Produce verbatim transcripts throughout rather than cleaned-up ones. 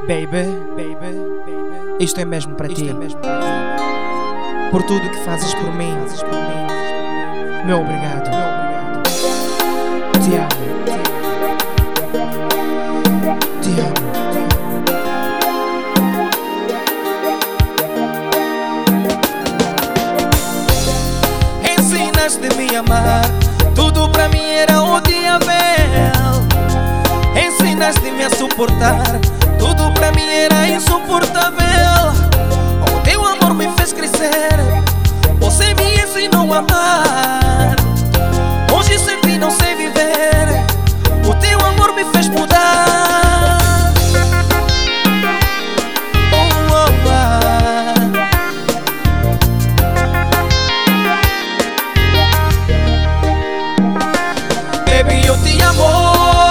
Baby, baby, isto é mesmo para ti. Por tudo que fazes por mim, meu obrigado. Te amo, te amo. Ensinaste-me a amar, tudo pra mim era odiável. Ensinaste-me a suportar, tudo pra mim era insuportável. O teu amor me fez crescer, você me ensinou a amar. Hoje sem ti não sei viver, o teu amor me fez mudar. Oh, oh, oh. Baby, eu te amo.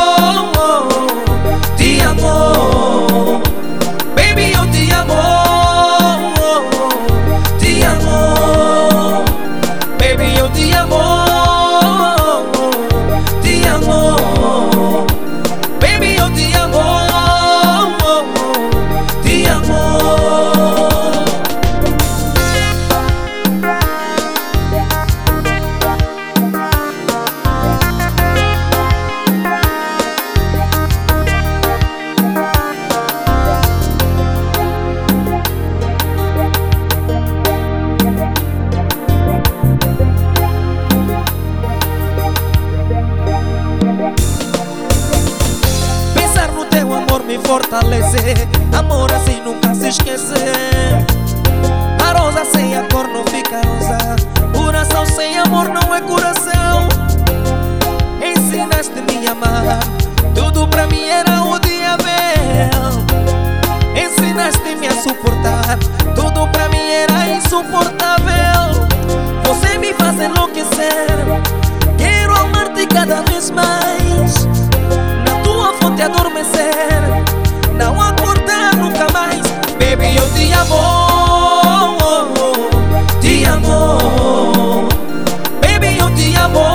Me fortalecer, amor assim nunca se esquece. A rosa sem a cor não fica rosa, coração sem amor não é coração. Ensinaste-me a amar, tudo pra mim era odiável. Ensinaste-me a suportar, tudo pra mim era insuportável. Você me faz enlouquecer, quero amar-te cada vez mais. Na tua fonte adormecer, não acordar nunca mais. Baby, eu te amo, te amo. Baby, eu te amo,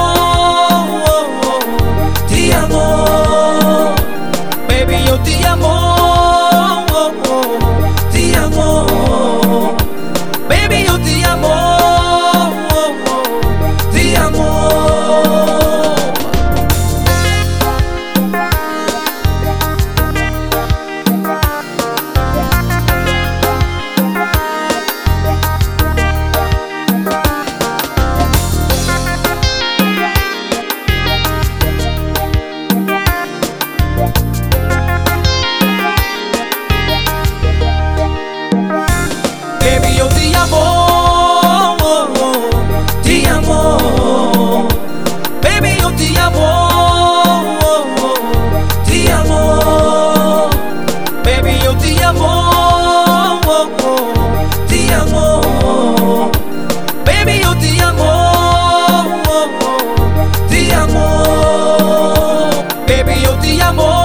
te amo. Baby, eu te amo, te amo. Baby, eu te amo, te amo. Baby, eu te amo, te amo. Baby, eu te amo, te amo. Baby, eu te amo, te amo. Baby, eu te amo, te amo. Baby, eu te amo.